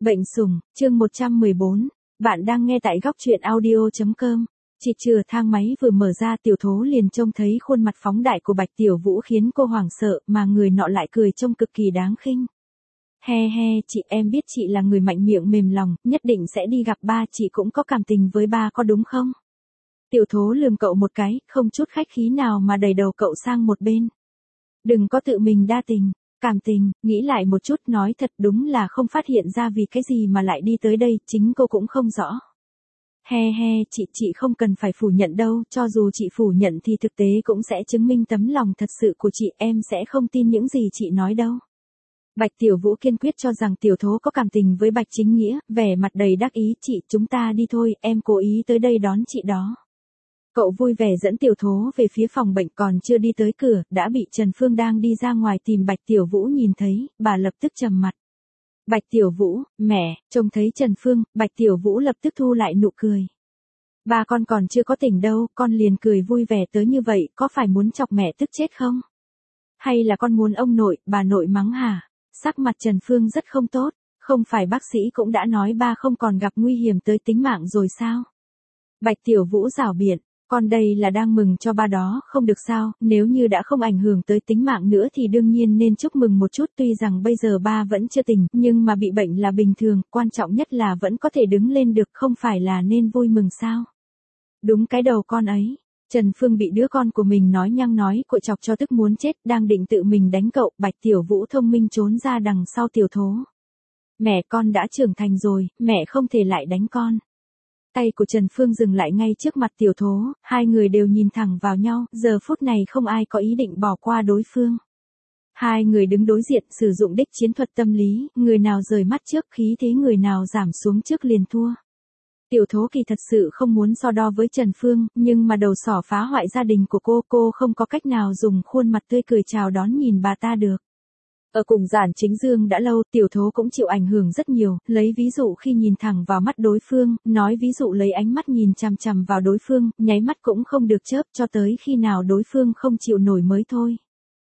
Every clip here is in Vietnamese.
Bệnh sủng, chương 114. Bạn đang nghe tại góc truyện audio.com. Chỉ chừa thang máy vừa mở ra, Tiểu Thố liền trông thấy khuôn mặt phóng đại của Bạch Tiểu Vũ khiến cô hoảng sợ, mà người nọ lại cười trông cực kỳ đáng khinh. He he, chị, em biết chị là người mạnh miệng mềm lòng, nhất định sẽ đi gặp ba, chị cũng có cảm tình với ba có đúng không? Tiểu Thố lườm cậu một cái, không chút khách khí nào mà đẩy đầu cậu sang một bên. Đừng có tự mình đa tình. Cảm tình, nghĩ lại một chút, nói thật đúng là không phát hiện ra vì cái gì mà lại đi tới đây, chính cô cũng không rõ. He he, chị không cần phải phủ nhận đâu, cho dù chị phủ nhận thì thực tế cũng sẽ chứng minh tấm lòng thật sự của chị, em sẽ không tin những gì chị nói đâu. Bạch Tiểu Vũ kiên quyết cho rằng Tiểu Thố có cảm tình với Bạch Chính Nghĩa, vẻ mặt đầy đắc ý, chị, chúng ta đi thôi, em cố ý tới đây đón chị đó. Cậu vui vẻ dẫn Tiểu Thố về phía phòng bệnh, còn chưa đi tới cửa, đã bị Trần Phương đang đi ra ngoài tìm Bạch Tiểu Vũ nhìn thấy, bà lập tức trầm mặt. Bạch Tiểu Vũ, mẹ, trông thấy Trần Phương, Bạch Tiểu Vũ lập tức thu lại nụ cười. Ba con còn chưa có tỉnh đâu, con liền cười vui vẻ tới như vậy, có phải muốn chọc mẹ tức chết không? Hay là con muốn ông nội, bà nội mắng hả? Sắc mặt Trần Phương rất không tốt, không phải bác sĩ cũng đã nói ba không còn gặp nguy hiểm tới tính mạng rồi sao? Bạch Tiểu Vũ giảo biện. Con đây là đang mừng cho ba đó, không được sao, nếu như đã không ảnh hưởng tới tính mạng nữa thì đương nhiên nên chúc mừng một chút, tuy rằng bây giờ ba vẫn chưa tỉnh, nhưng mà bị bệnh là bình thường, quan trọng nhất là vẫn có thể đứng lên được, không phải là nên vui mừng sao? Đúng cái đầu con ấy. Trần Phương bị đứa con của mình nói nhăng nói cuội chọc cho tức muốn chết, đang định tự mình đánh cậu, Bạch Tiểu Vũ thông minh trốn ra đằng sau Tiểu Thố. Mẹ, con đã trưởng thành rồi, mẹ không thể lại đánh con. Tay của Trần Phương dừng lại ngay trước mặt Tiểu Thố, hai người đều nhìn thẳng vào nhau, giờ phút này không ai có ý định bỏ qua đối phương. Hai người đứng đối diện, sử dụng đích chiến thuật tâm lý, người nào rời mắt trước khí thế người nào giảm xuống trước liền thua. Tiểu Thố kỳ thật sự không muốn so đo với Trần Phương, nhưng mà đầu sỏ phá hoại gia đình của cô không có cách nào dùng khuôn mặt tươi cười chào đón nhìn bà ta được. Ở cùng Giản Chính Dương đã lâu, Tiểu Thố cũng chịu ảnh hưởng rất nhiều, lấy ví dụ khi nhìn thẳng vào mắt đối phương, nói ví dụ lấy ánh mắt nhìn chằm chằm vào đối phương, nháy mắt cũng không được chớp cho tới khi nào đối phương không chịu nổi mới thôi.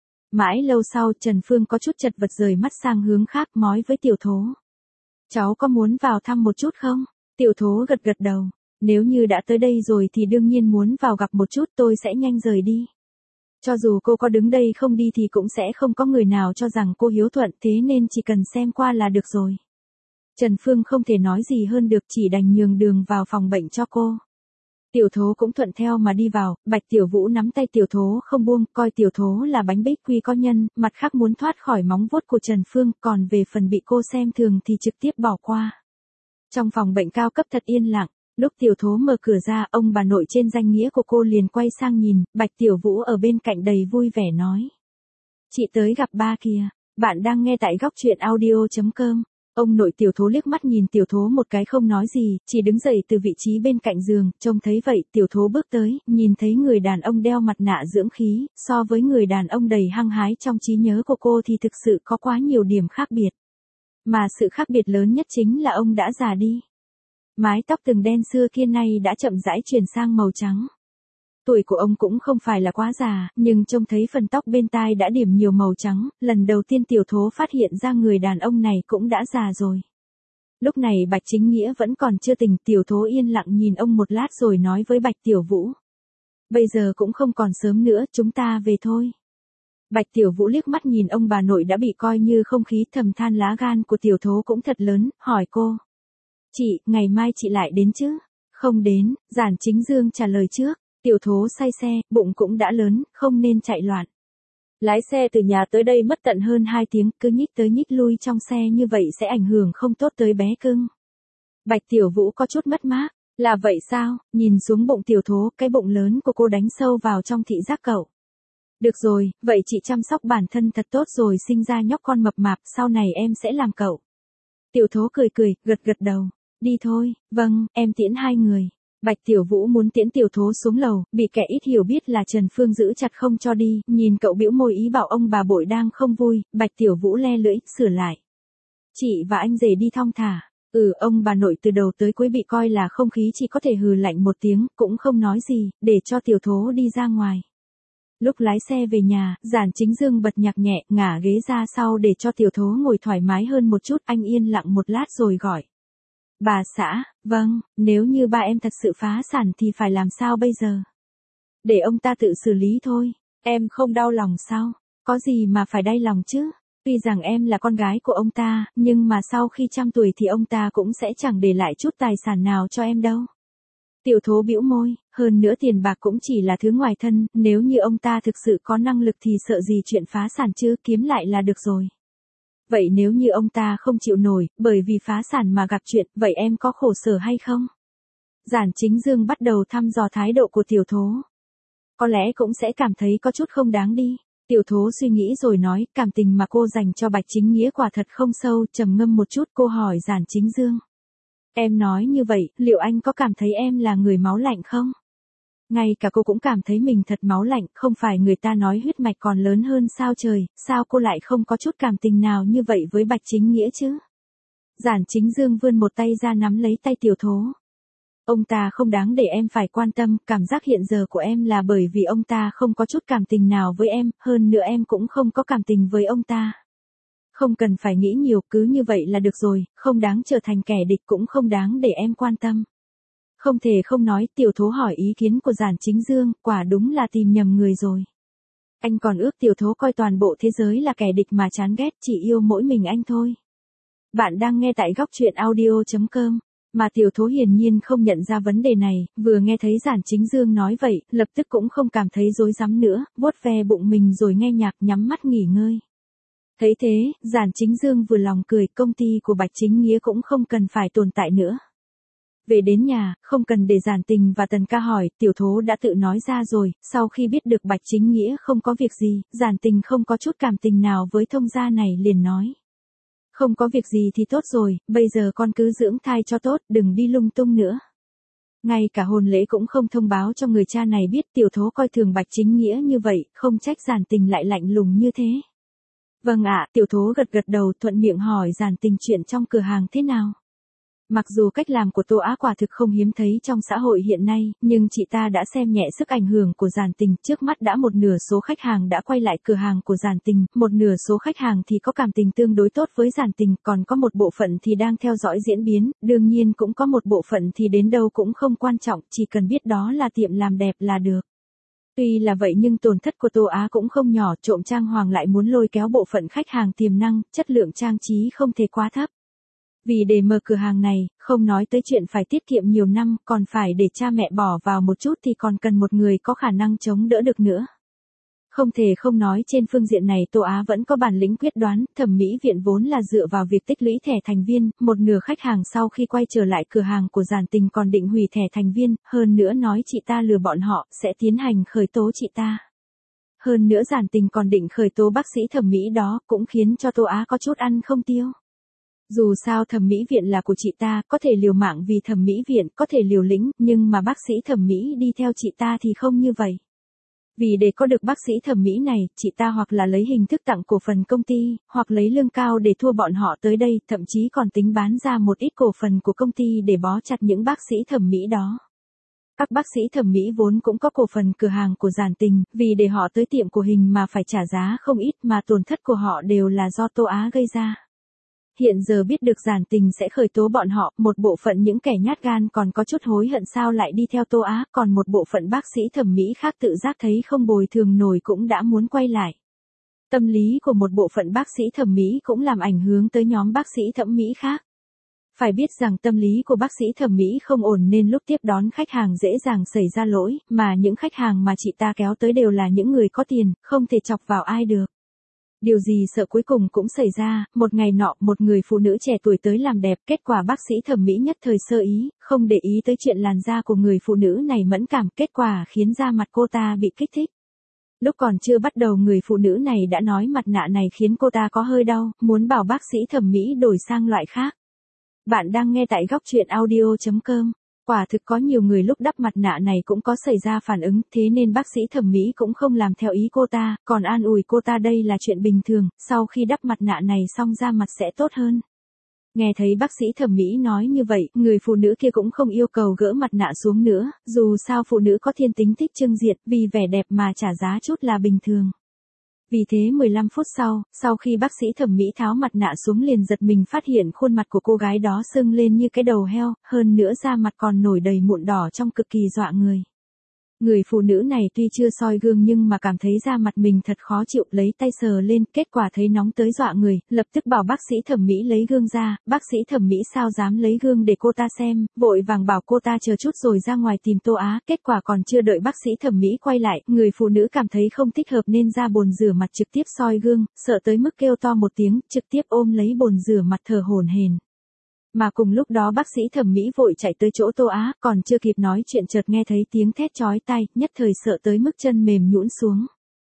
Mãi lâu sau, Trần Phương có chút chật vật rời mắt sang hướng khác, nói với Tiểu Thố. Cháu có muốn vào thăm một chút không? Tiểu Thố gật gật đầu. Nếu như đã tới đây rồi thì đương nhiên muốn vào gặp một chút, tôi sẽ nhanh rời đi. Cho dù cô có đứng đây không đi thì cũng sẽ không có người nào cho rằng cô hiếu thuận, thế nên chỉ cần xem qua là được rồi. Trần Phương không thể nói gì hơn được, chỉ đành nhường đường vào phòng bệnh cho cô. Tiểu Thố cũng thuận theo mà đi vào, Bạch Tiểu Vũ nắm tay Tiểu Thố không buông, coi Tiểu Thố là bánh bích quy có nhân, mặt khác muốn thoát khỏi móng vuốt của Trần Phương, còn về phần bị cô xem thường thì trực tiếp bỏ qua. Trong phòng bệnh cao cấp thật yên lặng. Lúc Tiểu Thố mở cửa ra, ông bà nội trên danh nghĩa của cô liền quay sang nhìn, Bạch Tiểu Vũ ở bên cạnh đầy vui vẻ nói. Chị tới gặp ba kìa, bạn đang nghe tại góc truyện audio.com. Ông nội Tiểu Thố liếc mắt nhìn Tiểu Thố một cái không nói gì, chỉ đứng dậy từ vị trí bên cạnh giường, trông thấy vậy, Tiểu Thố bước tới, nhìn thấy người đàn ông đeo mặt nạ dưỡng khí, so với người đàn ông đầy hăng hái trong trí nhớ của cô thì thực sự có quá nhiều điểm khác biệt. Mà sự khác biệt lớn nhất chính là ông đã già đi. Mái tóc từng đen xưa kia nay đã chậm rãi chuyển sang màu trắng. Tuổi của ông cũng không phải là quá già, nhưng trông thấy phần tóc bên tai đã điểm nhiều màu trắng, lần đầu tiên Tiểu Thố phát hiện ra người đàn ông này cũng đã già rồi. Lúc này Bạch Chính Nghĩa vẫn còn chưa tỉnh, Tiểu Thố yên lặng nhìn ông một lát rồi nói với Bạch Tiểu Vũ. Bây giờ cũng không còn sớm nữa, chúng ta về thôi. Bạch Tiểu Vũ liếc mắt nhìn ông bà nội đã bị coi như không khí, thầm than lá gan của Tiểu Thố cũng thật lớn, hỏi cô. Chị, ngày mai chị lại đến chứ? Không đến, Giản Chính Dương trả lời trước. Tiểu Thố say xe, bụng cũng đã lớn, không nên chạy loạn. Lái xe từ nhà tới đây mất tận hơn 2 tiếng, cứ nhích tới nhích lui trong xe như vậy sẽ ảnh hưởng không tốt tới bé cưng. Bạch Tiểu Vũ có chút mất mát. Là vậy sao? Nhìn xuống bụng Tiểu Thố, cái bụng lớn của cô đánh sâu vào trong thị giác cậu. Được rồi, vậy chị chăm sóc bản thân thật tốt rồi sinh ra nhóc con mập mạp, sau này em sẽ làm cậu. Tiểu Thố cười cười, gật gật đầu. Đi thôi, vâng, em tiễn hai người. Bạch Tiểu Vũ muốn tiễn Tiểu Thố xuống lầu, bị kẻ ít hiểu biết là Trần Phương giữ chặt không cho đi, nhìn cậu bĩu môi ý bảo ông bà bội đang không vui, Bạch Tiểu Vũ le lưỡi, sửa lại. Chị và anh rể đi thong thả. Ông bà nội từ đầu tới cuối bị coi là không khí, chỉ có thể hừ lạnh một tiếng, cũng không nói gì, để cho Tiểu Thố đi ra ngoài. Lúc lái xe về nhà, Giản Chính Dương bật nhạc nhẹ, ngả ghế ra sau để cho Tiểu Thố ngồi thoải mái hơn một chút, anh yên lặng một lát rồi gọi. Bà xã, vâng, nếu như ba em thật sự phá sản thì phải làm sao bây giờ? Để ông ta tự xử lý thôi, em không đau lòng sao? Có gì mà phải đau lòng chứ? Tuy rằng em là con gái của ông ta, nhưng mà sau khi trăm tuổi thì ông ta cũng sẽ chẳng để lại chút tài sản nào cho em đâu. Tiểu Thố bĩu môi, hơn nữa tiền bạc cũng chỉ là thứ ngoài thân, nếu như ông ta thực sự có năng lực thì sợ gì chuyện phá sản chứ, kiếm lại là được rồi. Vậy nếu như ông ta không chịu nổi, bởi vì phá sản mà gặp chuyện, vậy em có khổ sở hay không? Giản Chính Dương bắt đầu thăm dò thái độ của Tiểu Thố. Có lẽ cũng sẽ cảm thấy có chút không đáng đi. Tiểu Thố suy nghĩ rồi nói, cảm tình mà cô dành cho Bạch Chính Nghĩa quả thật không sâu, trầm ngâm một chút cô hỏi Giản Chính Dương. Em nói như vậy, liệu anh có cảm thấy em là người máu lạnh không? Ngay cả cô cũng cảm thấy mình thật máu lạnh, không phải người ta nói huyết mạch còn lớn hơn sao trời, sao cô lại không có chút cảm tình nào như vậy với Bạch Chính Nghĩa chứ? Giản Chính Dương vươn một tay ra nắm lấy tay Tiểu Thố. Ông ta không đáng để em phải quan tâm, cảm giác hiện giờ của em là bởi vì ông ta không có chút cảm tình nào với em, hơn nữa em cũng không có cảm tình với ông ta. Không cần phải nghĩ nhiều, cứ như vậy là được rồi, không đáng trở thành kẻ địch cũng không đáng để em quan tâm. Không thể không nói, Tiểu Thố hỏi ý kiến của Giản Chính Dương, quả đúng là tìm nhầm người rồi. Anh còn ước Tiểu Thố coi toàn bộ thế giới là kẻ địch mà chán ghét, chỉ yêu mỗi mình anh thôi. Bạn đang nghe tại góc truyện audio.com. Mà Tiểu Thố hiển nhiên không nhận ra vấn đề này, vừa nghe thấy Giản Chính Dương nói vậy, lập tức cũng không cảm thấy rối rắm nữa, vuốt ve bụng mình rồi nghe nhạc nhắm mắt nghỉ ngơi. Thấy thế, Giản Chính Dương vừa lòng cười, công ty của Bạch Chính Nghĩa cũng không cần phải tồn tại nữa. Về đến nhà, không cần để Giản Tình và Tần Ca hỏi, Tiểu Thố đã tự nói ra rồi, sau khi biết được Bạch Chính Nghĩa không có việc gì, Giản Tình không có chút cảm tình nào với thông gia này liền nói. Không có việc gì thì tốt rồi, bây giờ con cứ dưỡng thai cho tốt, đừng đi lung tung nữa. Ngay cả hôn lễ cũng không thông báo cho người cha này biết, Tiểu Thố coi thường Bạch Chính Nghĩa như vậy, không trách Giản Tình lại lạnh lùng như thế. Vâng ạ, Tiểu Thố gật gật đầu thuận miệng hỏi Giản Tình chuyện trong cửa hàng thế nào. Mặc dù cách làm của Tô Á quả thực không hiếm thấy trong xã hội hiện nay, nhưng chị ta đã xem nhẹ sức ảnh hưởng của Giản Tình, trước mắt đã một nửa số khách hàng đã quay lại cửa hàng của Giản Tình, một nửa số khách hàng thì có cảm tình tương đối tốt với Giản Tình, còn có một bộ phận thì đang theo dõi diễn biến, đương nhiên cũng có một bộ phận thì đến đâu cũng không quan trọng, chỉ cần biết đó là tiệm làm đẹp là được. Tuy là vậy nhưng tổn thất của Tô Á cũng không nhỏ, trộm trang hoàng lại muốn lôi kéo bộ phận khách hàng tiềm năng, chất lượng trang trí không thể quá thấp. Vì để mở cửa hàng này, không nói tới chuyện phải tiết kiệm nhiều năm, còn phải để cha mẹ bỏ vào một chút thì còn cần một người có khả năng chống đỡ được nữa. Không thể không nói trên phương diện này Tô Á vẫn có bản lĩnh quyết đoán, thẩm mỹ viện vốn là dựa vào việc tích lũy thẻ thành viên, một nửa khách hàng sau khi quay trở lại cửa hàng của Giản Tình còn định hủy thẻ thành viên, hơn nữa nói chị ta lừa bọn họ, sẽ tiến hành khởi tố chị ta. Hơn nữa Giản Tình còn định khởi tố bác sĩ thẩm mỹ đó, cũng khiến cho Tô Á có chút ăn không tiêu. Dù sao thẩm mỹ viện là của chị ta, có thể liều mạng vì thẩm mỹ viện, có thể liều lĩnh, nhưng mà bác sĩ thẩm mỹ đi theo chị ta thì không như vậy. Vì để có được bác sĩ thẩm mỹ này, chị ta hoặc là lấy hình thức tặng cổ phần công ty, hoặc lấy lương cao để thua bọn họ tới đây, thậm chí còn tính bán ra một ít cổ phần của công ty để bó chặt những bác sĩ thẩm mỹ đó. Các bác sĩ thẩm mỹ vốn cũng có cổ phần cửa hàng của Giản Tình, vì để họ tới tiệm của hình mà phải trả giá không ít mà tổn thất của họ đều là do Tô Á gây ra. Hiện giờ biết được Giản Tình sẽ khởi tố bọn họ, một bộ phận những kẻ nhát gan còn có chút hối hận sao lại đi theo Tô Á, còn một bộ phận bác sĩ thẩm mỹ khác tự giác thấy không bồi thường nổi cũng đã muốn quay lại. Tâm lý của một bộ phận bác sĩ thẩm mỹ cũng làm ảnh hưởng tới nhóm bác sĩ thẩm mỹ khác. Phải biết rằng tâm lý của bác sĩ thẩm mỹ không ổn nên lúc tiếp đón khách hàng dễ dàng xảy ra lỗi, mà những khách hàng mà chị ta kéo tới đều là những người có tiền, không thể chọc vào ai được. Điều gì sợ cuối cùng cũng xảy ra, một ngày nọ một người phụ nữ trẻ tuổi tới làm đẹp, kết quả bác sĩ thẩm mỹ nhất thời sơ ý, không để ý tới chuyện làn da của người phụ nữ này mẫn cảm, kết quả khiến da mặt cô ta bị kích thích. Lúc còn chưa bắt đầu người phụ nữ này đã nói mặt nạ này khiến cô ta có hơi đau, muốn bảo bác sĩ thẩm mỹ đổi sang loại khác. Bạn đang nghe tại góc truyện audio.com. Quả thực có nhiều người lúc đắp mặt nạ này cũng có xảy ra phản ứng, thế nên bác sĩ thẩm mỹ cũng không làm theo ý cô ta, còn an ủi cô ta đây là chuyện bình thường, sau khi đắp mặt nạ này xong da mặt sẽ tốt hơn. Nghe thấy bác sĩ thẩm mỹ nói như vậy, người phụ nữ kia cũng không yêu cầu gỡ mặt nạ xuống nữa, dù sao phụ nữ có thiên tính thích trưng diện, vì vẻ đẹp mà trả giá chút là bình thường. Vì thế 15 phút sau khi bác sĩ thẩm mỹ tháo mặt nạ xuống liền giật mình phát hiện khuôn mặt của cô gái đó sưng lên như cái đầu heo, hơn nữa da mặt còn nổi đầy mụn đỏ trông cực kỳ dọa người. Người phụ nữ này tuy chưa soi gương nhưng mà cảm thấy da mặt mình thật khó chịu, lấy tay sờ lên, kết quả thấy nóng tới dọa người, lập tức bảo bác sĩ thẩm mỹ lấy gương ra, bác sĩ thẩm mỹ sao dám lấy gương để cô ta xem, vội vàng bảo cô ta chờ chút rồi ra ngoài tìm Tô Á, kết quả còn chưa đợi bác sĩ thẩm mỹ quay lại, người phụ nữ cảm thấy không thích hợp nên ra bồn rửa mặt trực tiếp soi gương, sợ tới mức kêu to một tiếng, trực tiếp ôm lấy bồn rửa mặt thở hổn hển. Mà cùng lúc đó bác sĩ thẩm mỹ vội chạy tới chỗ Tô Á, còn chưa kịp nói chuyện chợt nghe thấy tiếng thét chói tai, nhất thời sợ tới mức chân mềm nhũn xuống.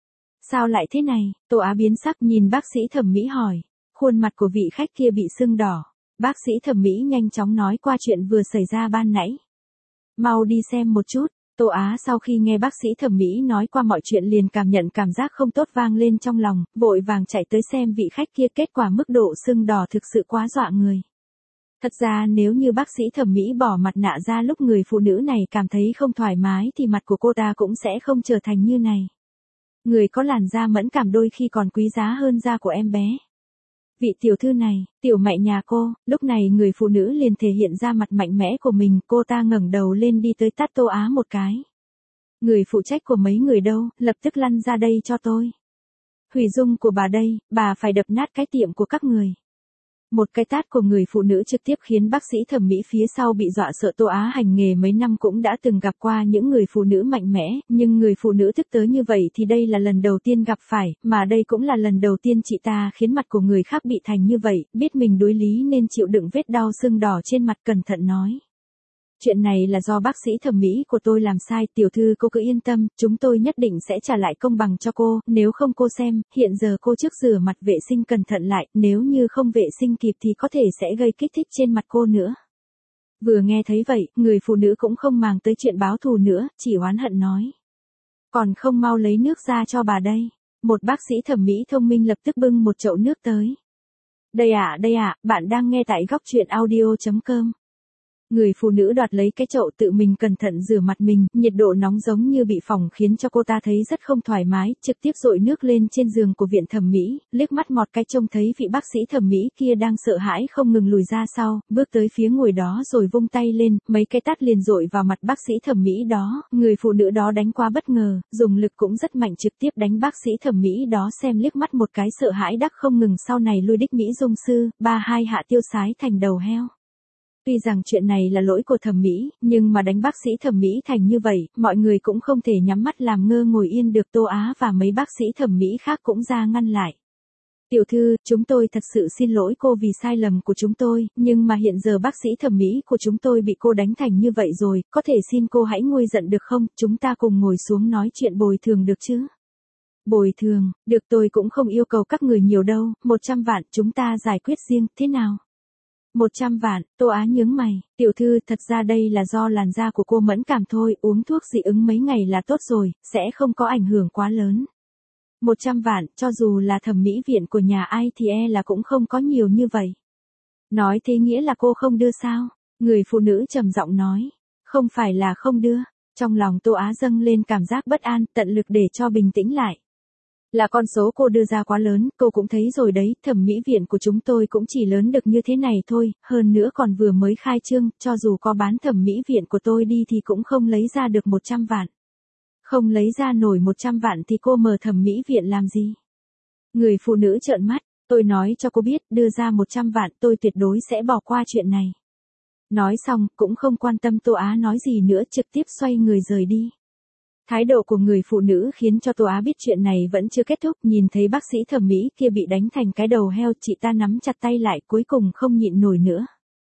Sao lại thế này? Tô Á biến sắc nhìn bác sĩ thẩm mỹ hỏi. Khuôn mặt của vị khách kia bị sưng đỏ. Bác sĩ thẩm mỹ nhanh chóng nói qua chuyện vừa xảy ra ban nãy. Mau đi xem một chút. Tô Á sau khi nghe bác sĩ thẩm mỹ nói qua mọi chuyện liền cảm nhận cảm giác không tốt vang lên trong lòng, vội vàng chạy tới xem vị khách kia, kết quả mức độ sưng đỏ thực sự quá dọa người. Thật ra nếu như bác sĩ thẩm mỹ bỏ mặt nạ ra lúc người phụ nữ này cảm thấy không thoải mái thì mặt của cô ta cũng sẽ không trở thành như này. Người có làn da mẫn cảm đôi khi còn quý giá hơn da của em bé. Vị tiểu thư này, tiểu mẹ nhà cô, lúc này người phụ nữ liền thể hiện ra mặt mạnh mẽ của mình, cô ta ngẩng đầu lên đi tới tát Tô Á một cái. Người phụ trách của mấy người đâu, lập tức lăn ra đây cho tôi. Hủy dung của bà đây, bà phải đập nát cái tiệm của các người. Một cái tát của người phụ nữ trực tiếp khiến bác sĩ thẩm mỹ phía sau bị dọa sợ. Tô Á hành nghề mấy năm cũng đã từng gặp qua những người phụ nữ mạnh mẽ, nhưng người phụ nữ tức tới như vậy thì đây là lần đầu tiên gặp phải, mà đây cũng là lần đầu tiên chị ta khiến mặt của người khác bị thành như vậy, biết mình đối lý nên chịu đựng vết đau sưng đỏ trên mặt cẩn thận nói. Chuyện này là do bác sĩ thẩm mỹ của tôi làm sai, tiểu thư cô cứ yên tâm, chúng tôi nhất định sẽ trả lại công bằng cho cô, nếu không cô xem, hiện giờ cô trước rửa mặt vệ sinh cẩn thận lại, nếu như không vệ sinh kịp thì có thể sẽ gây kích thích trên mặt cô nữa. Vừa nghe thấy vậy, người phụ nữ cũng không màng tới chuyện báo thù nữa, chỉ oán hận nói. Còn không mau lấy nước ra cho bà đây. Một bác sĩ thẩm mỹ thông minh lập tức bưng một chậu nước tới. Đây ạ, bạn đang nghe tại góc truyện audio.com. Người phụ nữ đoạt lấy cái chậu tự mình cẩn thận rửa mặt mình, nhiệt độ nóng giống như bị phỏng khiến cho cô ta thấy rất không thoải mái, trực tiếp dội nước lên trên giường của viện thẩm mỹ, liếc mắt mọt cái trông thấy vị bác sĩ thẩm mỹ kia đang sợ hãi không ngừng lùi ra sau, bước tới phía ngồi đó rồi vung tay lên, mấy cái tát liền dội vào mặt bác sĩ thẩm mỹ đó, người phụ nữ đó đánh quá bất ngờ, dùng lực cũng rất mạnh trực tiếp đánh bác sĩ thẩm mỹ đó xem liếc mắt một cái sợ hãi đắc không ngừng sau này lui đích mỹ dung sư, 3-2 hạ tiêu sái thành đầu heo. Tuy rằng chuyện này là lỗi của thẩm mỹ, nhưng mà đánh bác sĩ thẩm mỹ thành như vậy, mọi người cũng không thể nhắm mắt làm ngơ ngồi yên được. Tô Á và mấy bác sĩ thẩm mỹ khác cũng ra ngăn lại. Tiểu thư, chúng tôi thật sự xin lỗi cô vì sai lầm của chúng tôi, nhưng mà hiện giờ bác sĩ thẩm mỹ của chúng tôi bị cô đánh thành như vậy rồi, có thể xin cô hãy nguôi giận được không, chúng ta cùng ngồi xuống nói chuyện bồi thường được chứ? Bồi thường, được, tôi cũng không yêu cầu các người nhiều đâu, 100 vạn chúng ta giải quyết riêng, thế nào? 100 vạn, Tô Á nhướng mày, tiểu thư thật ra đây là do làn da của cô mẫn cảm thôi, uống thuốc dị ứng mấy ngày là tốt rồi, sẽ không có ảnh hưởng quá lớn. 100 vạn, cho dù là thẩm mỹ viện của nhà ai thì là cũng không có nhiều như vậy. Nói thế nghĩa là cô không đưa sao? Người phụ nữ trầm giọng nói, không phải là không đưa. Trong lòng Tô Á dâng lên cảm giác bất an, tận lực để cho bình tĩnh lại. Là con số cô đưa ra quá lớn, cô cũng thấy rồi đấy, thẩm mỹ viện của chúng tôi cũng chỉ lớn được như thế này thôi, hơn nữa còn vừa mới khai trương, cho dù có bán thẩm mỹ viện của tôi đi thì cũng không lấy ra được 100 vạn. Không lấy ra nổi 100 vạn thì cô mở thẩm mỹ viện làm gì? Người phụ nữ trợn mắt, tôi nói cho cô biết, đưa ra 100 vạn tôi tuyệt đối sẽ bỏ qua chuyện này. Nói xong, cũng không quan tâm Tô Á nói gì nữa, trực tiếp xoay người rời đi. Thái độ của người phụ nữ khiến cho Tô Á biết chuyện này vẫn chưa kết thúc, nhìn thấy bác sĩ thẩm mỹ kia bị đánh thành cái đầu heo, chị ta nắm chặt tay lại, cuối cùng không nhịn nổi nữa.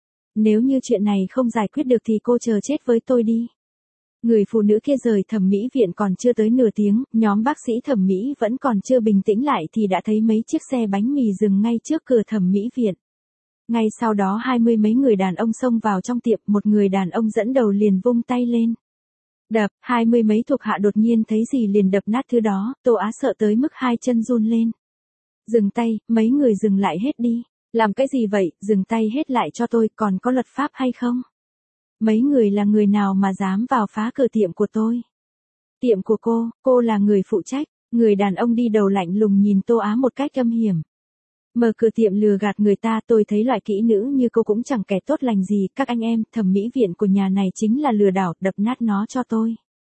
Nếu như chuyện này không giải quyết được thì cô chờ chết với tôi đi. Người phụ nữ kia rời thẩm mỹ viện còn chưa tới nửa tiếng, nhóm bác sĩ thẩm mỹ vẫn còn chưa bình tĩnh lại thì đã thấy mấy chiếc xe bánh mì dừng ngay trước cửa thẩm mỹ viện. Ngay sau đó 20 mấy người đàn ông xông vào trong tiệm, một người đàn ông dẫn đầu liền vung tay lên. Đập, 20 mấy thuộc hạ đột nhiên thấy gì liền đập nát thứ đó, Tô Á sợ tới mức hai chân run lên. Dừng tay, mấy người dừng lại hết đi. Làm cái gì vậy, dừng tay hết lại cho tôi, còn có luật pháp hay không? Mấy người là người nào mà dám vào phá cửa tiệm của tôi? Tiệm của cô là người phụ trách. Người đàn ông đi đầu lạnh lùng nhìn Tô Á một cách âm hiểm. Mở cửa tiệm lừa gạt người ta, tôi thấy loại kỹ nữ như cô cũng chẳng kẻ tốt lành gì, các anh em, thẩm mỹ viện của nhà này chính là lừa đảo, đập nát nó cho tôi.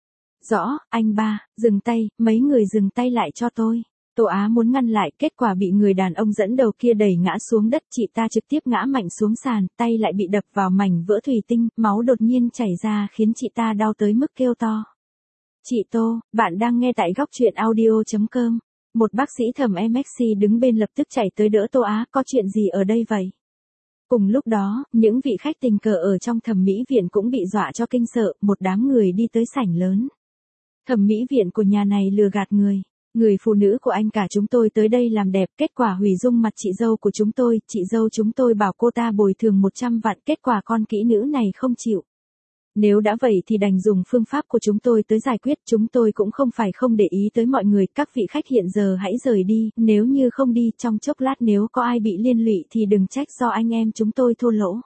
Rõ, anh ba, dừng tay, mấy người dừng tay lại cho tôi. Tô Á muốn ngăn lại, kết quả bị người đàn ông dẫn đầu kia đẩy ngã xuống đất, chị ta trực tiếp ngã mạnh xuống sàn, tay lại bị đập vào mảnh vỡ thủy tinh, máu đột nhiên chảy ra khiến chị ta đau tới mức kêu to. Chị Tô, bạn đang nghe tại góc truyện audio.com. Một bác sĩ thẩm MSC đứng bên lập tức chạy tới đỡ Tô Á, có chuyện gì ở đây vậy? Cùng lúc đó, những vị khách tình cờ ở trong thẩm mỹ viện cũng bị dọa cho kinh sợ, một đám người đi tới sảnh lớn. Thẩm mỹ viện của nhà này lừa gạt người. Người phụ nữ của anh cả chúng tôi tới đây làm đẹp, kết quả hủy dung mặt chị dâu của chúng tôi, chị dâu chúng tôi bảo cô ta bồi thường 100 vạn, kết quả con kỹ nữ này không chịu. Nếu đã vậy thì đành dùng phương pháp của chúng tôi tới giải quyết, chúng tôi cũng không phải không để ý tới mọi người, các vị khách hiện giờ hãy rời đi, nếu như không đi trong chốc lát nếu có ai bị liên lụy thì đừng trách do anh em chúng tôi thua lỗ.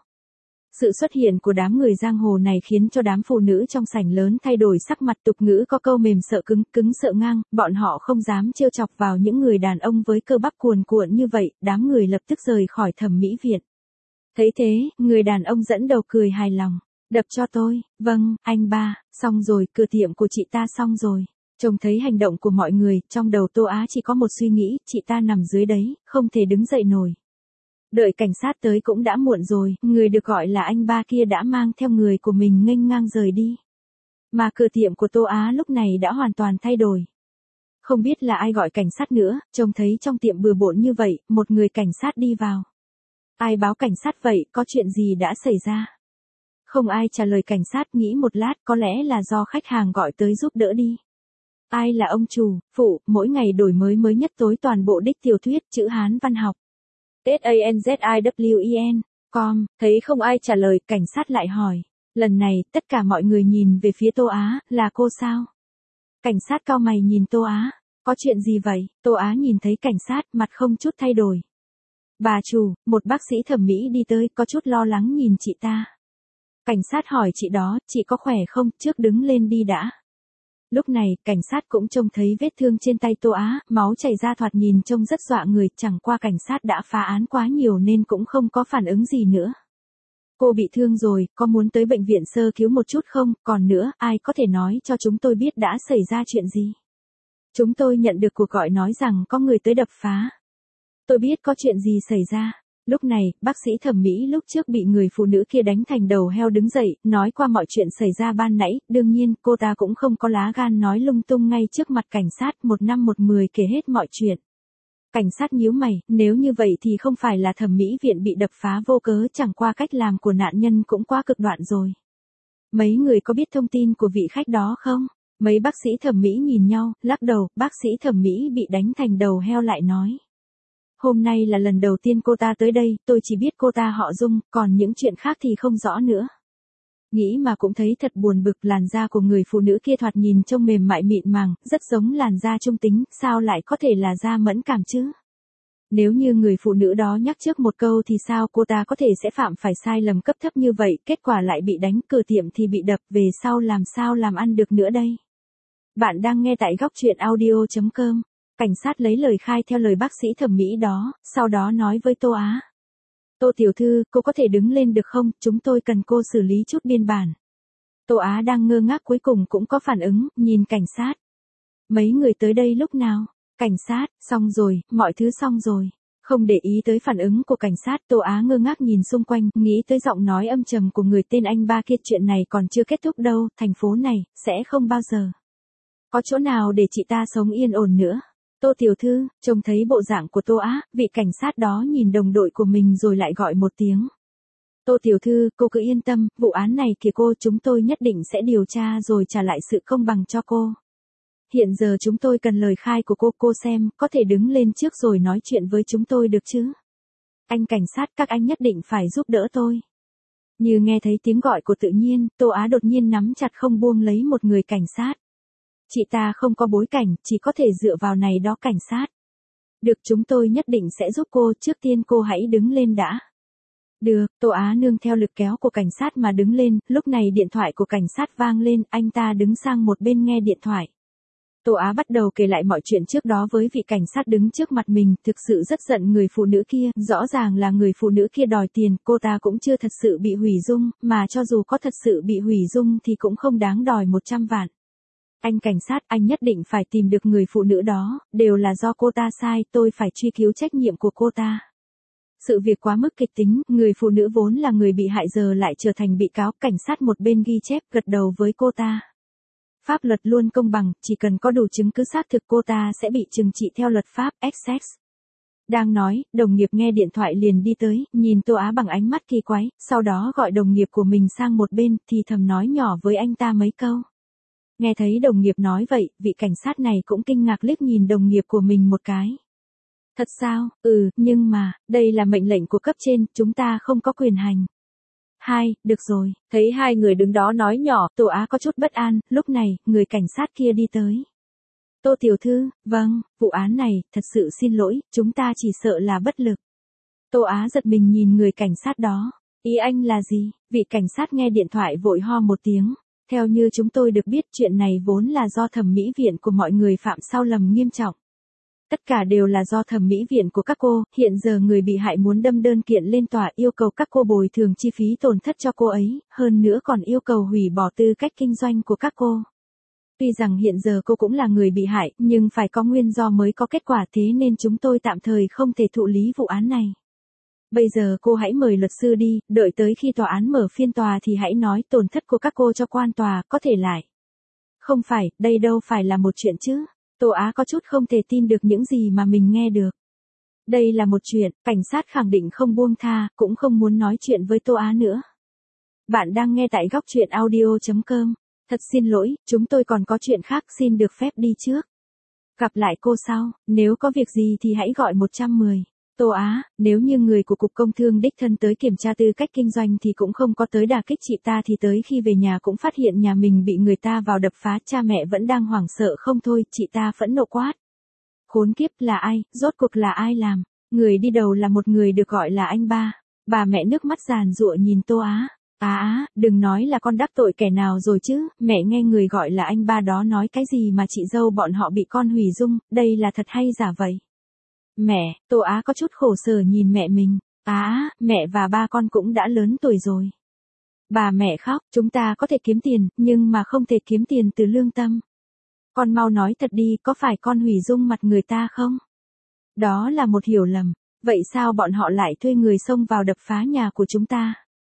Sự xuất hiện của đám người giang hồ này khiến cho đám phụ nữ trong sảnh lớn thay đổi sắc mặt, tục ngữ có câu mềm sợ cứng, cứng sợ ngang, bọn họ không dám trêu chọc vào những người đàn ông với cơ bắp cuồn cuộn như vậy, đám người lập tức rời khỏi thẩm mỹ viện. Thấy thế, người đàn ông dẫn đầu cười hài lòng. Đập cho tôi, vâng, anh ba, xong rồi, cửa tiệm của chị ta xong rồi. Trông thấy hành động của mọi người, trong đầu Tô Á chỉ có một suy nghĩ, chị ta nằm dưới đấy, không thể đứng dậy nổi. Đợi cảnh sát tới cũng đã muộn rồi, người được gọi là anh ba kia đã mang theo người của mình nghênh ngang rời đi. Mà cửa tiệm của Tô Á lúc này đã hoàn toàn thay đổi. Không biết là ai gọi cảnh sát nữa, trông thấy trong tiệm bừa bộn như vậy, một người cảnh sát đi vào. Ai báo cảnh sát vậy, có chuyện gì đã xảy ra? Không ai trả lời cảnh sát, nghĩ một lát có lẽ là do khách hàng gọi tới giúp đỡ đi. Ai là ông chủ, phụ, mỗi ngày đổi mới nhất tối toàn bộ đích tiểu thuyết, chữ Hán văn học. SANZIWEN.com, thấy không ai trả lời, cảnh sát lại hỏi. Lần này, tất cả mọi người nhìn về phía Tô Á, là cô sao? Cảnh sát cau mày nhìn Tô Á, có chuyện gì vậy? Tô Á nhìn thấy cảnh sát, mặt không chút thay đổi. Bà chủ, một bác sĩ thẩm mỹ đi tới, có chút lo lắng nhìn chị ta. Cảnh sát hỏi chị đó, chị có khỏe không, trước đứng lên đi đã. Lúc này, cảnh sát cũng trông thấy vết thương trên tay Tô Á, máu chảy ra thoạt nhìn trông rất dọa người, chẳng qua cảnh sát đã phá án quá nhiều nên cũng không có phản ứng gì nữa. Cô bị thương rồi, có muốn tới bệnh viện sơ cứu một chút không, còn nữa, ai có thể nói cho chúng tôi biết đã xảy ra chuyện gì? Chúng tôi nhận được cuộc gọi nói rằng có người tới đập phá. Tôi biết có chuyện gì xảy ra. Lúc này, bác sĩ thẩm mỹ lúc trước bị người phụ nữ kia đánh thành đầu heo đứng dậy, nói qua mọi chuyện xảy ra ban nãy, đương nhiên, cô ta cũng không có lá gan nói lung tung ngay trước mặt cảnh sát, 1 năm 1 mười kể hết mọi chuyện. Cảnh sát nhíu mày, nếu như vậy thì không phải là thẩm mỹ viện bị đập phá vô cớ, chẳng qua cách làm của nạn nhân cũng quá cực đoan rồi. Mấy người có biết thông tin của vị khách đó không? Mấy bác sĩ thẩm mỹ nhìn nhau, lắc đầu, bác sĩ thẩm mỹ bị đánh thành đầu heo lại nói. Hôm nay là lần đầu tiên cô ta tới đây, tôi chỉ biết cô ta họ Dung, còn những chuyện khác thì không rõ nữa. Nghĩ mà cũng thấy thật buồn bực, làn da của người phụ nữ kia thoạt nhìn trông mềm mại mịn màng, rất giống làn da trung tính, sao lại có thể là da mẫn cảm chứ? Nếu như người phụ nữ đó nhắc trước một câu thì sao cô ta có thể sẽ phạm phải sai lầm cấp thấp như vậy, kết quả lại bị đánh, cửa tiệm thì bị đập, về sau làm sao làm ăn được nữa đây? Bạn đang nghe tại góc truyện audio.com. Cảnh sát lấy lời khai theo lời bác sĩ thẩm mỹ đó, sau đó nói với Tô Á. Tô tiểu thư, cô có thể đứng lên được không, chúng tôi cần cô xử lý chút biên bản. Tô Á đang ngơ ngác cuối cùng cũng có phản ứng, nhìn cảnh sát. Mấy người tới đây lúc nào? Cảnh sát, xong rồi, mọi thứ xong rồi. Không để ý tới phản ứng của cảnh sát, Tô Á ngơ ngác nhìn xung quanh, nghĩ tới giọng nói âm trầm của người tên anh ba kia, chuyện này còn chưa kết thúc đâu, thành phố này, sẽ không bao giờ có chỗ nào để chị ta sống yên ổn nữa. Tô tiểu thư, trông thấy bộ dạng của Tô Á, vị cảnh sát đó nhìn đồng đội của mình rồi lại gọi một tiếng. Tô tiểu thư, cô cứ yên tâm, vụ án này kìa cô, chúng tôi nhất định sẽ điều tra rồi trả lại sự công bằng cho cô. Hiện giờ chúng tôi cần lời khai của cô xem, có thể đứng lên trước rồi nói chuyện với chúng tôi được chứ? Anh cảnh sát, các anh nhất định phải giúp đỡ tôi. Như nghe thấy tiếng gọi của tự nhiên, Tô Á đột nhiên nắm chặt không buông lấy một người cảnh sát. Chị ta không có bối cảnh, chỉ có thể dựa vào này đó cảnh sát. Được, chúng tôi nhất định sẽ giúp cô, trước tiên cô hãy đứng lên đã. Được, Tô Á nương theo lực kéo của cảnh sát mà đứng lên, lúc này điện thoại của cảnh sát vang lên, anh ta đứng sang một bên nghe điện thoại. Tô Á bắt đầu kể lại mọi chuyện trước đó với vị cảnh sát đứng trước mặt mình, thực sự rất giận người phụ nữ kia, rõ ràng là người phụ nữ kia đòi tiền, cô ta cũng chưa thật sự bị hủy dung, mà cho dù có thật sự bị hủy dung thì cũng không đáng đòi 100 vạn. Anh cảnh sát, anh nhất định phải tìm được người phụ nữ đó, đều là do cô ta sai, tôi phải truy cứu trách nhiệm của cô ta. Sự việc quá mức kịch tính, người phụ nữ vốn là người bị hại giờ lại trở thành bị cáo, cảnh sát một bên ghi chép gật đầu với cô ta. Pháp luật luôn công bằng, chỉ cần có đủ chứng cứ xác thực cô ta sẽ bị trừng trị theo luật pháp, XX. Đang nói, đồng nghiệp nghe điện thoại liền đi tới, nhìn Tô Á bằng ánh mắt kỳ quái, sau đó gọi đồng nghiệp của mình sang một bên, thì thầm nói nhỏ với anh ta mấy câu. Nghe thấy đồng nghiệp nói vậy, vị cảnh sát này cũng kinh ngạc liếc nhìn đồng nghiệp của mình một cái. Thật sao? Nhưng mà, đây là mệnh lệnh của cấp trên, chúng ta không có quyền hành. Được rồi, thấy hai người đứng đó nói nhỏ, Tô Á có chút bất an, lúc này, người cảnh sát kia đi tới. Tô tiểu thư, vâng, vụ án này, thật sự xin lỗi, chúng ta chỉ sợ là bất lực. Tô Á giật mình nhìn người cảnh sát đó. Ý anh là gì? Vị cảnh sát nghe điện thoại vội ho một tiếng. Theo như chúng tôi được biết, chuyện này vốn là do thẩm mỹ viện của mọi người phạm sai lầm nghiêm trọng. Tất cả đều là do thẩm mỹ viện của các cô, hiện giờ người bị hại muốn đâm đơn kiện lên tòa yêu cầu các cô bồi thường chi phí tổn thất cho cô ấy, hơn nữa còn yêu cầu hủy bỏ tư cách kinh doanh của các cô. Tuy rằng hiện giờ cô cũng là người bị hại, nhưng phải có nguyên do mới có kết quả, thế nên chúng tôi tạm thời không thể thụ lý vụ án này. Bây giờ cô hãy mời luật sư đi, đợi tới khi tòa án mở phiên tòa thì hãy nói tổn thất của các cô cho quan tòa, có thể lại. Không phải, đây đâu phải là một chuyện chứ. Tô Á có chút không thể tin được những gì mà mình nghe được. Đây là một chuyện, cảnh sát khẳng định không buông tha, cũng không muốn nói chuyện với Tô Á nữa. Bạn đang nghe tại góc truyện audio.com. Thật xin lỗi, chúng tôi còn có chuyện khác, xin được phép đi trước. Gặp lại cô sau, nếu có việc gì thì hãy gọi 110. Tô Á, nếu như người của Cục Công Thương đích thân tới kiểm tra tư cách kinh doanh thì cũng không có tới đả kích chị ta, thì tới khi về nhà cũng phát hiện nhà mình bị người ta vào đập phá, cha mẹ vẫn đang hoảng sợ không thôi, chị ta phẫn nộ quát. Khốn kiếp, là ai, rốt cuộc là ai làm? Người đi đầu là một người được gọi là anh ba. Bà mẹ nước mắt giàn giụa nhìn Tô Á. Á, đừng nói là con đắc tội kẻ nào rồi chứ, mẹ nghe người gọi là anh ba đó nói cái gì mà chị dâu bọn họ bị con hủy dung, đây là thật hay giả vậy? Mẹ, Tô Á có chút khổ sở nhìn mẹ mình. Mẹ và ba con cũng đã lớn tuổi rồi. Bà mẹ khóc, chúng ta có thể kiếm tiền, nhưng mà không thể kiếm tiền từ lương tâm. Con mau nói thật đi, có phải con hủy dung mặt người ta không? Đó là một hiểu lầm. Vậy sao bọn họ lại thuê người xông vào đập phá nhà của chúng ta?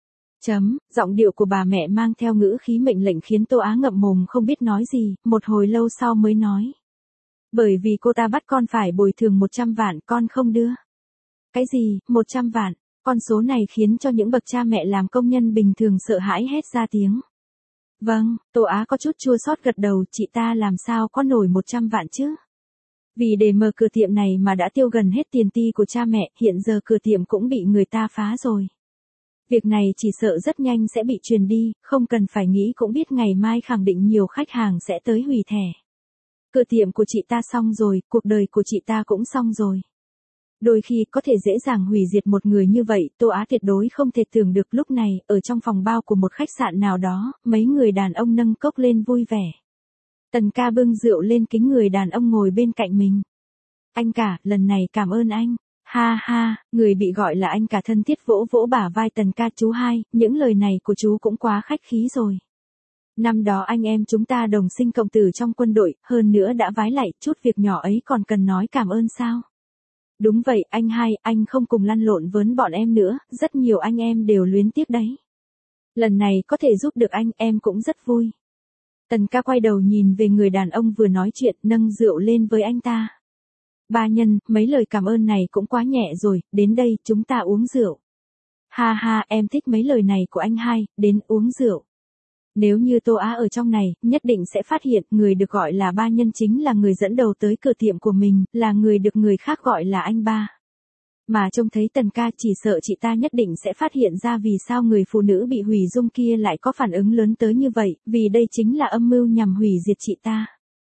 Giọng điệu của bà mẹ mang theo ngữ khí mệnh lệnh khiến Tô Á ngậm mồm không biết nói gì, một hồi lâu sau mới nói. Bởi vì cô ta bắt con phải bồi thường 100 vạn, con không đưa. Cái gì, 100 vạn? Con số này khiến cho những bậc cha mẹ làm công nhân bình thường sợ hãi hét ra tiếng. Vâng, Tô Á có chút chua xót gật đầu, chị ta làm sao có nổi 100 vạn chứ? Vì để mở cửa tiệm này mà đã tiêu gần hết tiền ti của cha mẹ, hiện giờ cửa tiệm cũng bị người ta phá rồi. Việc này chỉ sợ rất nhanh sẽ bị truyền đi, không cần phải nghĩ cũng biết ngày mai khẳng định nhiều khách hàng sẽ tới hủy thẻ. Cửa tiệm của chị ta xong rồi, cuộc đời của chị ta cũng xong rồi. Đôi khi có thể dễ dàng hủy diệt một người như vậy, Tô Á tuyệt đối không thể tưởng được. Lúc này, ở trong phòng bao của một khách sạn nào đó, mấy người đàn ông nâng cốc lên vui vẻ. Tần ca bưng rượu lên kính người đàn ông ngồi bên cạnh mình. Anh cả, lần này cảm ơn anh. Ha ha, người bị gọi là anh cả thân thiết vỗ vỗ bả vai Tần ca, chú hai, những lời này của chú cũng quá khách khí rồi. Năm đó anh em chúng ta đồng sinh cộng tử trong quân đội, hơn nữa đã vái lạy, chút việc nhỏ ấy còn cần nói cảm ơn sao? Đúng vậy, anh hai, anh không cùng lăn lộn với bọn em nữa, rất nhiều anh em đều luyến tiếc đấy. Lần này có thể giúp được anh, em cũng rất vui. Tần ca quay đầu nhìn về người đàn ông vừa nói chuyện, nâng rượu lên với anh ta. Ba nhân, mấy lời cảm ơn này cũng quá nhẹ rồi, đến đây, chúng ta uống rượu. Ha ha, em thích mấy lời này của anh hai, đến uống rượu. Nếu như Tô Á ở trong này, nhất định sẽ phát hiện người được gọi là ba nhân chính là người dẫn đầu tới cửa tiệm của mình, là người được người khác gọi là anh ba. Mà trông thấy Tần ca, chỉ sợ chị ta nhất định sẽ phát hiện ra vì sao người phụ nữ bị hủy dung kia lại có phản ứng lớn tới như vậy, vì đây chính là âm mưu nhằm hủy diệt chị ta.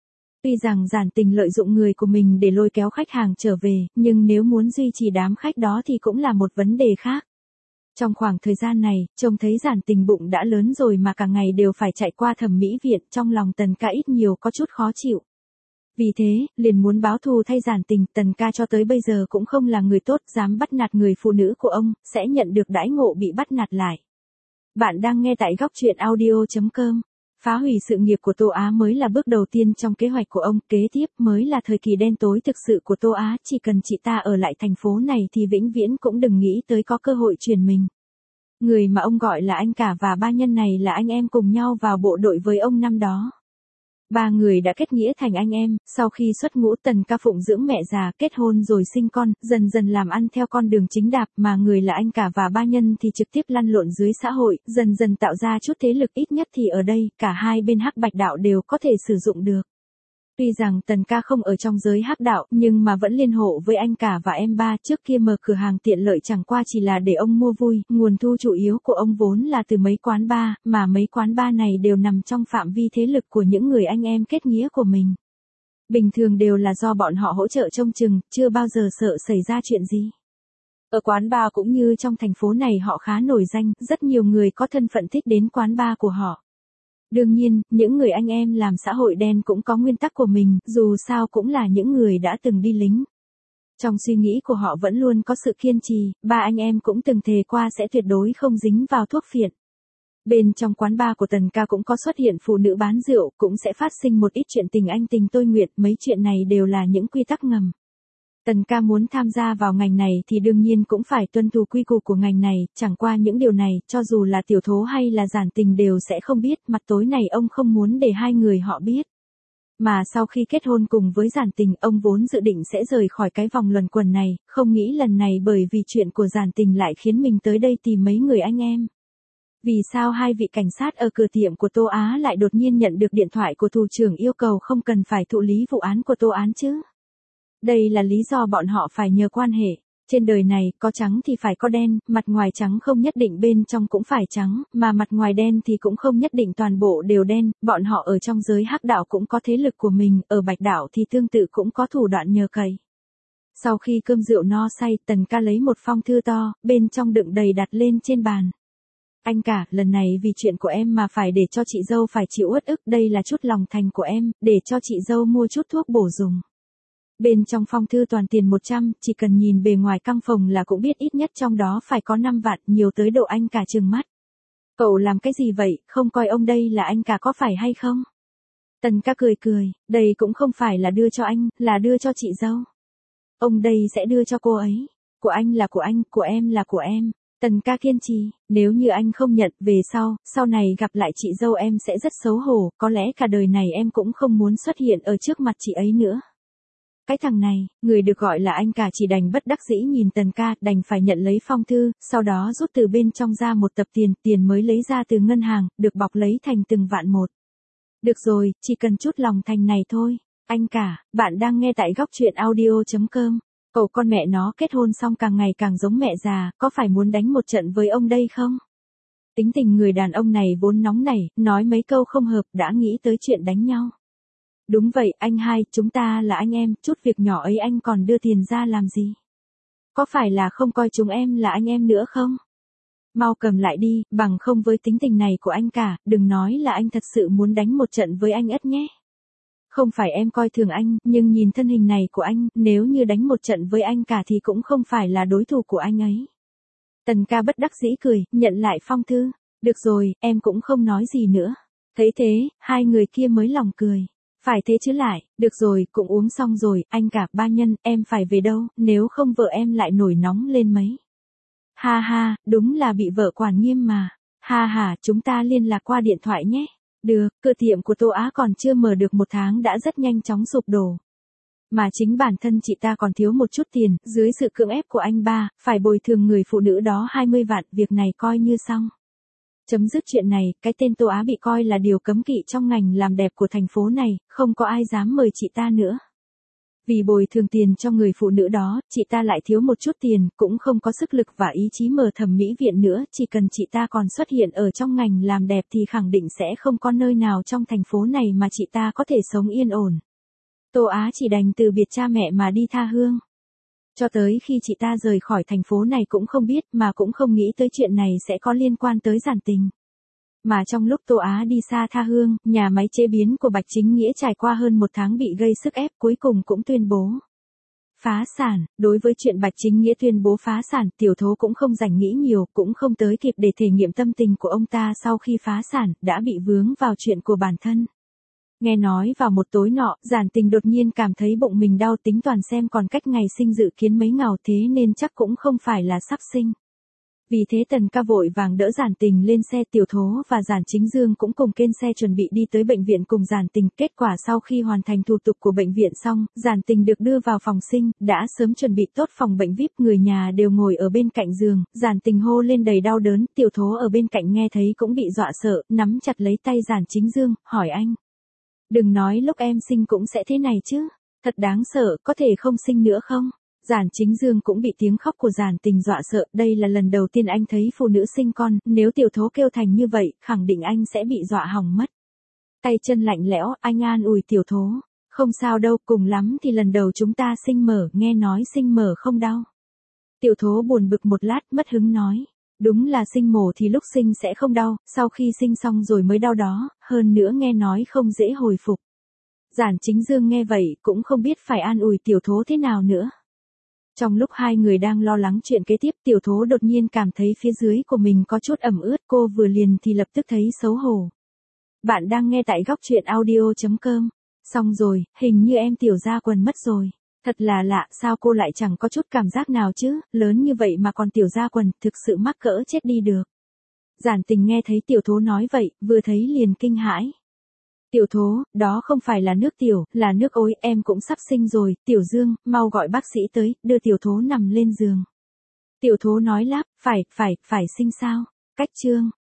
Tuy rằng Giản Tình lợi dụng người của mình để lôi kéo khách hàng trở về, nhưng nếu muốn duy trì đám khách đó thì cũng là một vấn đề khác. Trong khoảng thời gian này, trông thấy Giản Tình bụng đã lớn rồi mà cả ngày đều phải chạy qua thẩm mỹ viện, trong lòng Tần Ca ít nhiều có chút khó chịu. Vì thế, liền muốn báo thù thay Giản Tình, Tần Ca cho tới bây giờ cũng không là người tốt, dám bắt nạt người phụ nữ của ông, sẽ nhận được đãi ngộ bị bắt nạt lại. Bạn đang nghe tại góc truyện audio.com. Phá hủy sự nghiệp của Tô Á mới là bước đầu tiên trong kế hoạch của ông, kế tiếp mới là thời kỳ đen tối thực sự của Tô Á, chỉ cần chị ta ở lại thành phố này thì vĩnh viễn cũng đừng nghĩ tới có cơ hội chuyển mình. Người mà ông gọi là anh cả và ba nhân này là anh em cùng nhau vào bộ đội với ông năm đó. Ba người đã kết nghĩa thành anh em, sau khi xuất ngũ Tần Ca phụng dưỡng mẹ già, kết hôn rồi sinh con, dần dần làm ăn theo con đường chính đạp, mà người là anh cả và ba nhân thì trực tiếp lăn lộn dưới xã hội, dần dần tạo ra chút thế lực, ít nhất thì ở đây, cả hai bên hắc bạch đạo đều có thể sử dụng được. Tuy rằng Tần Ca không ở trong giới hắc đạo, nhưng mà vẫn liên hộ với anh cả và em ba, trước kia mở cửa hàng tiện lợi chẳng qua chỉ là để ông mua vui, nguồn thu chủ yếu của ông vốn là từ mấy quán bar, mà mấy quán bar này đều nằm trong phạm vi thế lực của những người anh em kết nghĩa của mình. Bình thường đều là do bọn họ hỗ trợ trông chừng, chưa bao giờ sợ xảy ra chuyện gì. Ở quán bar cũng như trong thành phố này họ khá nổi danh, rất nhiều người có thân phận thích đến quán bar của họ. Đương nhiên, những người anh em làm xã hội đen cũng có nguyên tắc của mình, dù sao cũng là những người đã từng đi lính. Trong suy nghĩ của họ vẫn luôn có sự kiên trì, ba anh em cũng từng thề qua sẽ tuyệt đối không dính vào thuốc phiện. Bên trong quán bar của Tần Ca cũng có xuất hiện phụ nữ bán rượu, cũng sẽ phát sinh một ít chuyện tình anh tình tôi nguyện, mấy chuyện này đều là những quy tắc ngầm. Tần Ca muốn tham gia vào ngành này thì đương nhiên cũng phải tuân thủ quy củ của ngành này, chẳng qua những điều này, cho dù là Tiểu Thố hay là Giản Tình đều sẽ không biết, mặt tối này ông không muốn để hai người họ biết. Mà sau khi kết hôn cùng với Giản Tình, ông vốn dự định sẽ rời khỏi cái vòng luẩn quẩn này, không nghĩ lần này bởi vì chuyện của Giản Tình lại khiến mình tới đây tìm mấy người anh em. Vì sao hai vị cảnh sát ở cửa tiệm của Tô Á lại đột nhiên nhận được điện thoại của thủ trưởng yêu cầu không cần phải thụ lý vụ án của Tô Án chứ? Đây là lý do bọn họ phải nhờ quan hệ. Trên đời này, có trắng thì phải có đen, mặt ngoài trắng không nhất định bên trong cũng phải trắng, mà mặt ngoài đen thì cũng không nhất định toàn bộ đều đen, bọn họ ở trong giới hắc đạo cũng có thế lực của mình, ở bạch đạo thì tương tự cũng có thủ đoạn nhờ cậy. Sau khi cơm rượu no say, Tần Ca lấy một phong thư to, bên trong đựng đầy đặt lên trên bàn. Anh cả, lần này vì chuyện của em mà phải để cho chị dâu phải chịu uất ức, đây là chút lòng thành của em, để cho chị dâu mua chút thuốc bổ dùng. Bên trong phong thư toàn tiền 100, chỉ cần nhìn bề ngoài căng phòng là cũng biết ít nhất trong đó phải có 5 vạn, nhiều tới độ anh cả trừng mắt. Cậu làm cái gì vậy, không coi ông đây là anh cả có phải hay không? Tần Ca cười cười, đây cũng không phải là đưa cho anh, là đưa cho chị dâu. Ông đây sẽ đưa cho cô ấy. Của anh là của anh, của em là của em. Tần Ca kiên trì, nếu như anh không nhận, về sau này gặp lại chị dâu em sẽ rất xấu hổ, có lẽ cả đời này em cũng không muốn xuất hiện ở trước mặt chị ấy nữa. Cái thằng này, người được gọi là anh cả chỉ đành bất đắc dĩ nhìn Tần Ca, đành phải nhận lấy phong thư, sau đó rút từ bên trong ra một tập tiền mới lấy ra từ ngân hàng, được bọc lấy thành từng vạn một. Được rồi, chỉ cần chút lòng thành này thôi. Anh cả, bạn đang nghe tại góc truyện audio.com. Cậu con mẹ nó kết hôn xong càng ngày càng giống mẹ già, có phải muốn đánh một trận với ông đây không? Tính tình người đàn ông này vốn nóng nảy, nói mấy câu không hợp, đã nghĩ tới chuyện đánh nhau. Đúng vậy, anh hai, chúng ta là anh em, chút việc nhỏ ấy anh còn đưa tiền ra làm gì? Có phải là không coi chúng em là anh em nữa không? Mau cầm lại đi, bằng không với tính tình này của anh cả, đừng nói là anh thật sự muốn đánh một trận với anh ất nhé. Không phải em coi thường anh, nhưng nhìn thân hình này của anh, nếu như đánh một trận với anh cả thì cũng không phải là đối thủ của anh ấy. Tần Ca bất đắc dĩ cười, nhận lại phong thư. Được rồi, em cũng không nói gì nữa. Thấy thế, hai người kia mới lòng cười. Phải thế chứ lại, được rồi, cũng uống xong rồi, anh cả, ba nhân, em phải về đâu, nếu không vợ em lại nổi nóng lên mấy. Ha ha, đúng là bị vợ quản nghiêm mà. Ha ha, chúng ta liên lạc qua điện thoại nhé. Được, cửa tiệm của Tô Á còn chưa mở được 1 tháng đã rất nhanh chóng sụp đổ. Mà chính bản thân chị ta còn thiếu một chút tiền, dưới sự cưỡng ép của anh ba, phải bồi thường người phụ nữ đó 20 vạn, việc này coi như xong. Chấm dứt chuyện này, cái tên Tô Á bị coi là điều cấm kỵ trong ngành làm đẹp của thành phố này, không có ai dám mời chị ta nữa. Vì bồi thường tiền cho người phụ nữ đó, chị ta lại thiếu một chút tiền, cũng không có sức lực và ý chí mở thẩm mỹ viện nữa, chỉ cần chị ta còn xuất hiện ở trong ngành làm đẹp thì khẳng định sẽ không có nơi nào trong thành phố này mà chị ta có thể sống yên ổn. Tô Á chỉ đành từ biệt cha mẹ mà đi tha hương. Cho tới khi chị ta rời khỏi thành phố này cũng không biết mà cũng không nghĩ tới chuyện này sẽ có liên quan tới Giản Tình. Mà trong lúc Tô Á đi xa tha hương, nhà máy chế biến của Bạch Chính Nghĩa trải qua hơn 1 tháng bị gây sức ép cuối cùng cũng tuyên bố phá sản. Đối với chuyện Bạch Chính Nghĩa tuyên bố phá sản, Tiểu Thố cũng không dành nghĩ nhiều, cũng không tới kịp để thể nghiệm tâm tình của ông ta sau khi phá sản, đã bị vướng vào chuyện của bản thân. Nghe nói vào một tối nọ, Giản Tình đột nhiên cảm thấy bụng mình đau, tính toàn xem còn cách ngày sinh dự kiến mấy ngào, thế nên chắc cũng không phải là sắp sinh. Vì thế Tần Ca vội vàng đỡ Giản Tình lên xe, Tiểu Thố và Giản Chính Dương cũng cùng lên xe chuẩn bị đi tới bệnh viện cùng Giản Tình. Kết quả sau khi hoàn thành thủ tục của bệnh viện xong, Giản Tình được đưa vào phòng sinh, đã sớm chuẩn bị tốt phòng bệnh VIP, người nhà đều ngồi ở bên cạnh giường. Giản Tình hô lên đầy đau đớn, Tiểu Thố ở bên cạnh nghe thấy cũng bị dọa sợ, nắm chặt lấy tay Giản Chính Dương, hỏi anh. Đừng nói lúc em sinh cũng sẽ thế này chứ, thật đáng sợ, có thể không sinh nữa không? Giản Chính Dương cũng bị tiếng khóc của Giản Tình dọa sợ, đây là lần đầu tiên anh thấy phụ nữ sinh con, nếu Tiểu Thố kêu thành như vậy, khẳng định anh sẽ bị dọa hỏng mất. Tay chân lạnh lẽo, anh an ủi Tiểu Thố, không sao đâu, cùng lắm thì lần đầu chúng ta sinh mở, nghe nói sinh mở không đau. Tiểu Thố buồn bực một lát, mất hứng nói, đúng là sinh mổ thì lúc sinh sẽ không đau, sau khi sinh xong rồi mới đau đó, hơn nữa nghe nói không dễ hồi phục. Giản Chính Dương nghe vậy cũng không biết phải an ủi Tiểu Thố thế nào nữa. Trong lúc hai người đang lo lắng chuyện kế tiếp, Tiểu Thố đột nhiên cảm thấy phía dưới của mình có chút ẩm ướt, cô vừa liền thì lập tức thấy xấu hổ. Bạn đang nghe tại góc truyện audio.com. Xong rồi, hình như em Tiểu ra quần mất rồi. Thật là lạ, sao cô lại chẳng có chút cảm giác nào chứ, lớn như vậy mà còn Tiểu ra quần, thực sự mắc cỡ chết đi được. Giản Tình nghe thấy Tiểu Thố nói vậy, vừa thấy liền kinh hãi. Tiểu Thố, đó không phải là nước tiểu, là nước ối, em cũng sắp sinh rồi, Tiểu Dương, mau gọi bác sĩ tới, đưa Tiểu Thố nằm lên giường. Tiểu Thố nói lắp, phải sinh sao? Cách chương.